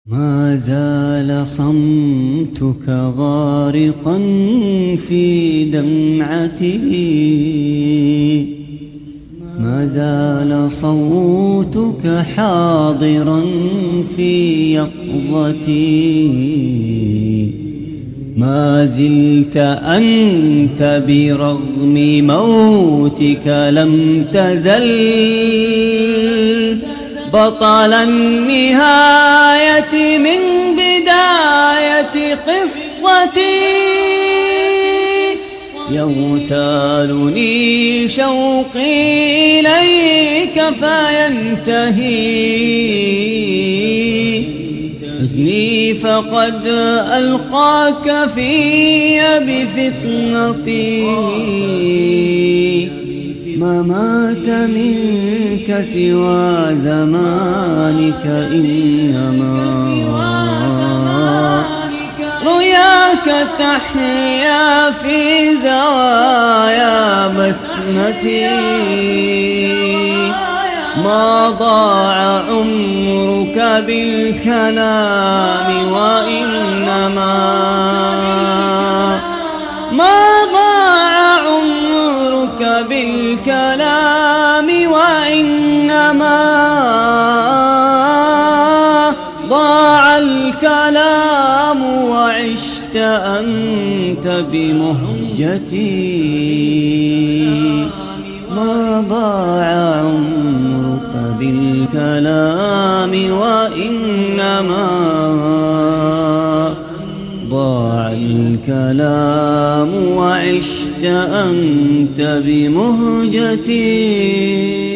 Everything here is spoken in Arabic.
ما زال صمتك غارقا في دمعتي، ما زال صوتك حاضرا في يقظتي، ما زلت أنت برغم موتك لم تزل بطل النهاية من بداية قصتي. يغتالني شوقي إليك فينتهي حزني فقد ألقاك في بفتنتي. ما مات منك سوى زمانك، إنما رؤياك تحيا في زوايا بسمتي. ما ضاع عمرك بالكلام وإنما بالكلام وإنما ضاع الكلام وعشت أنت بمهجتي. ما ضاع عمرك بالكلام وإنما ضاع الكلام وعشت أنت بمهجتي.